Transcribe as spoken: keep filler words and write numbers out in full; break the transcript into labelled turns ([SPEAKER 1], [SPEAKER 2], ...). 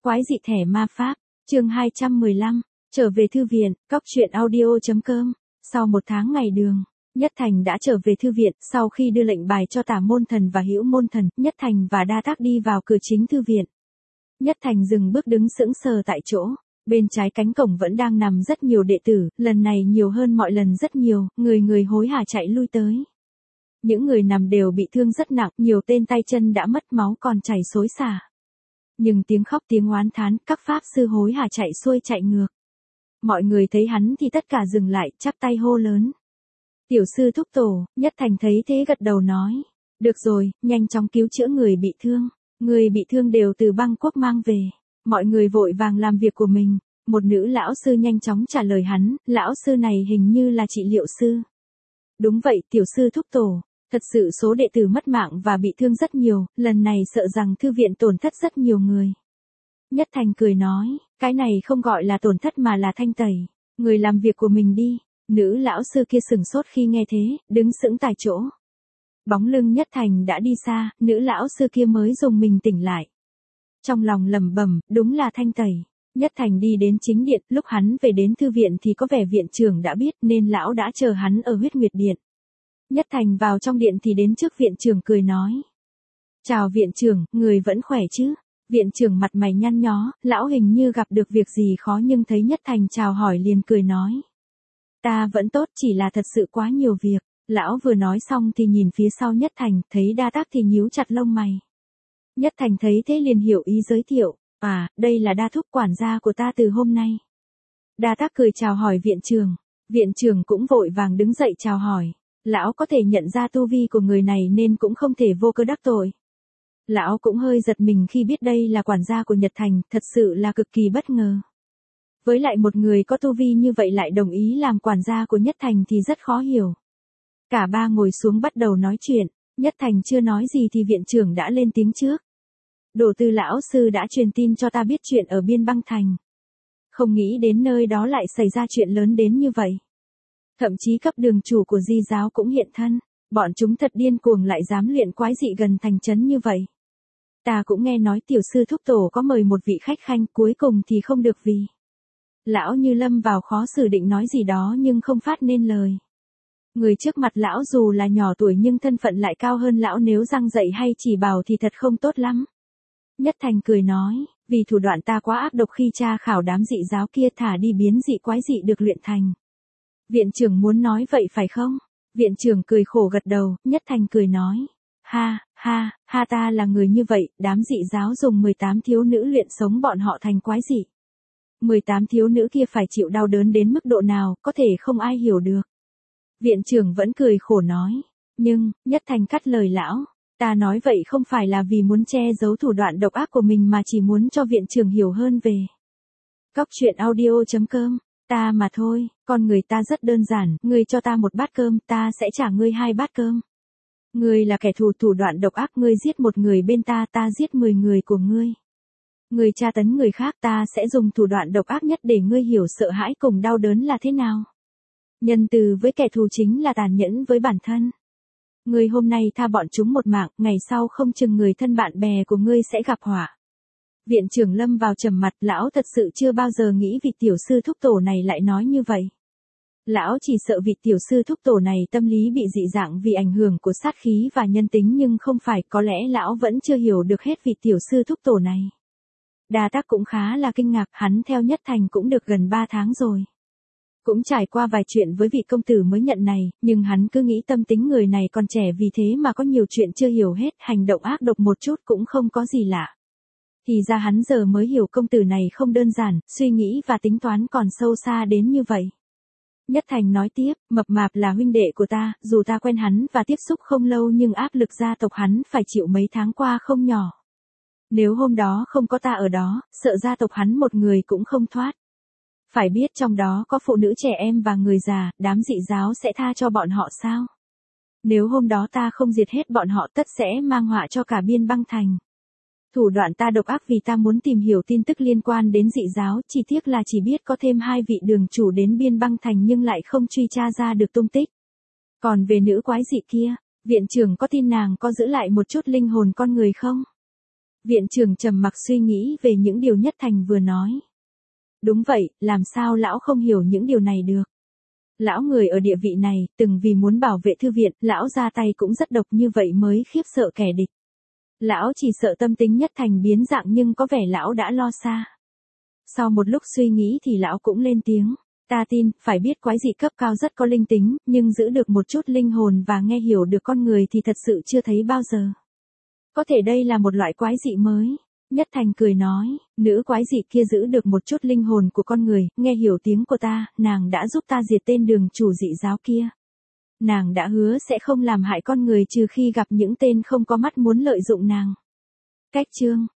[SPEAKER 1] Quái dị thẻ ma pháp, chương hai trăm mười lăm, trở về thư viện, cóc truyện audio.com. Sau một tháng ngày đường, Nhất Thành đã trở về thư viện. Sau khi đưa lệnh bài cho Tả Môn Thần và Hữu Môn Thần, Nhất Thành và Đa Tác đi vào cửa chính thư viện. Nhất Thành dừng bước đứng sững sờ tại chỗ. Bên trái cánh cổng vẫn đang nằm rất nhiều đệ tử, lần này nhiều hơn mọi lần rất nhiều, người người hối hả chạy lui tới. Những người nằm đều bị thương rất nặng, nhiều tên tay chân đã mất máu còn chảy xối xả. Nhưng tiếng khóc tiếng oán thán, các pháp sư hối hả chạy xuôi chạy ngược. Mọi người thấy hắn thì tất cả dừng lại, chắp tay hô lớn. Tiểu sư thúc tổ. Nhất Thành thấy thế gật đầu nói. Được rồi, nhanh chóng cứu chữa người bị thương. Người bị thương đều từ băng quốc mang về. Mọi người vội vàng làm việc của mình. Một nữ lão sư nhanh chóng trả lời hắn, lão sư này hình như là trị liệu sư. Đúng vậy, tiểu sư thúc tổ. Thật sự số đệ tử mất mạng và bị thương rất nhiều, lần này sợ rằng thư viện tổn thất rất nhiều người. Nhất Thành cười nói, cái này không gọi là tổn thất mà là thanh tẩy. Người làm việc của mình đi. Nữ lão sư kia sừng sốt khi nghe thế, đứng sững tại chỗ. Bóng lưng Nhất Thành đã đi xa, nữ lão sư kia mới dùng mình tỉnh lại. Trong lòng lẩm bẩm, đúng là thanh tẩy. Nhất Thành đi đến chính điện, lúc hắn về đến thư viện thì có vẻ viện trưởng đã biết nên lão đã chờ hắn ở Huyết Nguyệt Điện. Nhất Thành vào trong điện thì đến trước viện trưởng cười nói. Chào viện trưởng, người vẫn khỏe chứ? Viện trưởng mặt mày nhăn nhó, lão hình như gặp được việc gì khó nhưng thấy Nhất Thành chào hỏi liền cười nói. Ta vẫn tốt, chỉ là thật sự quá nhiều việc. Lão vừa nói xong thì nhìn phía sau Nhất Thành, thấy Đa Tác thì nhíu chặt lông mày. Nhất Thành thấy thế liền hiểu ý giới thiệu. À, đây là Đa thúc quản gia của ta từ hôm nay. Đa Tác cười chào hỏi viện trưởng. Viện trưởng cũng vội vàng đứng dậy chào hỏi. Lão có thể nhận ra tu vi của người này nên cũng không thể vô cớ đắc tội. Lão cũng hơi giật mình khi biết đây là quản gia của Nhật Thành, thật sự là cực kỳ bất ngờ. Với lại một người có tu vi như vậy lại đồng ý làm quản gia của Nhất Thành thì rất khó hiểu. Cả ba ngồi xuống bắt đầu nói chuyện, Nhất Thành chưa nói gì thì viện trưởng đã lên tiếng trước. Đổ Tư lão sư đã truyền tin cho ta biết chuyện ở Biên Băng Thành. Không nghĩ đến nơi đó lại xảy ra chuyện lớn đến như vậy. Thậm chí cấp đường chủ của Di giáo cũng hiện thân, bọn chúng thật điên cuồng lại dám luyện quái dị gần thành trấn như vậy. Ta cũng nghe nói tiểu sư thúc tổ có mời một vị khách khanh, cuối cùng thì không được vì. Lão như lâm vào khó xử định nói gì đó nhưng không phát nên lời. Người trước mặt lão dù là nhỏ tuổi nhưng thân phận lại cao hơn lão, nếu răng dạy hay chỉ bảo thì thật không tốt lắm. Nhất Thành cười nói, vì thủ đoạn ta quá ác độc khi tra khảo đám dị giáo kia, thả đi biến dị quái dị được luyện thành. Viện trưởng muốn nói vậy phải không? Viện trưởng cười khổ gật đầu, Nhất Thành cười nói. Ha, ha, ha, ta là người như vậy, đám dị giáo dùng mười tám thiếu nữ luyện sống bọn họ thành quái dị. mười tám thiếu nữ kia phải chịu đau đớn đến mức độ nào, có thể không ai hiểu được. Viện trưởng vẫn cười khổ nói. Nhưng, Nhất Thành cắt lời lão. Ta nói vậy không phải là vì muốn che giấu thủ đoạn độc ác của mình mà chỉ muốn cho viện trưởng hiểu hơn về. Cóc truyện audio.com. Ta mà thôi, con người ta rất đơn giản, ngươi cho ta một bát cơm, ta sẽ trả ngươi hai bát cơm. Ngươi là kẻ thù thủ đoạn độc ác, ngươi giết một người bên ta, ta giết mười người của ngươi. Ngươi tra tấn người khác, ta sẽ dùng thủ đoạn độc ác nhất để ngươi hiểu sợ hãi cùng đau đớn là thế nào. Nhân từ với kẻ thù chính là tàn nhẫn với bản thân. Ngươi hôm nay tha bọn chúng một mạng, ngày sau không chừng người thân bạn bè của ngươi sẽ gặp họa. Viện trưởng lâm vào trầm mặt, lão thật sự chưa bao giờ nghĩ vị tiểu sư thúc tổ này lại nói như vậy. Lão chỉ sợ vị tiểu sư thúc tổ này tâm lý bị dị dạng vì ảnh hưởng của sát khí và nhân tính, nhưng không phải, có lẽ lão vẫn chưa hiểu được hết vị tiểu sư thúc tổ này. Đa Tác cũng khá là kinh ngạc, hắn theo Nhất Thành cũng được gần ba tháng rồi. Cũng trải qua vài chuyện với vị công tử mới nhận này, nhưng hắn cứ nghĩ tâm tính người này còn trẻ vì thế mà có nhiều chuyện chưa hiểu hết, hành động ác độc một chút cũng không có gì lạ. Thì ra hắn giờ mới hiểu công tử này không đơn giản, suy nghĩ và tính toán còn sâu xa đến như vậy. Nhất Thành nói tiếp, Mập Mạp là huynh đệ của ta, dù ta quen hắn và tiếp xúc không lâu nhưng áp lực gia tộc hắn phải chịu mấy tháng qua không nhỏ. Nếu hôm đó không có ta ở đó, sợ gia tộc hắn một người cũng không thoát. Phải biết trong đó có phụ nữ trẻ em và người già, đám dị giáo sẽ tha cho bọn họ sao? Nếu hôm đó ta không diệt hết bọn họ tất sẽ mang họa cho cả Biên Băng Thành. Thủ đoạn ta độc ác vì ta muốn tìm hiểu tin tức liên quan đến dị giáo, chỉ tiếc là chỉ biết có thêm hai vị đường chủ đến Biên Băng Thành nhưng lại không truy tra ra được tung tích. Còn về nữ quái dị kia, viện trưởng có tin nàng có giữ lại một chút linh hồn con người không? Viện trưởng trầm mặc suy nghĩ về những điều Nhất Thành vừa nói. Đúng vậy, làm sao lão không hiểu những điều này được. Lão người ở địa vị này, từng vì muốn bảo vệ thư viện, lão ra tay cũng rất độc như vậy mới khiếp sợ kẻ địch. Lão chỉ sợ tâm tính Nhất Thành biến dạng nhưng có vẻ lão đã lo xa. Sau một lúc suy nghĩ thì lão cũng lên tiếng. Ta tin, phải biết quái dị cấp cao rất có linh tính, nhưng giữ được một chút linh hồn và nghe hiểu được con người thì thật sự chưa thấy bao giờ. Có thể đây là một loại quái dị mới. Nhất Thành cười nói, nữ quái dị kia giữ được một chút linh hồn của con người, nghe hiểu tiếng của ta, nàng đã giúp ta diệt tên đường chủ dị giáo kia. Nàng đã hứa sẽ không làm hại con người trừ khi gặp những tên không có mắt muốn lợi dụng nàng. Cách chương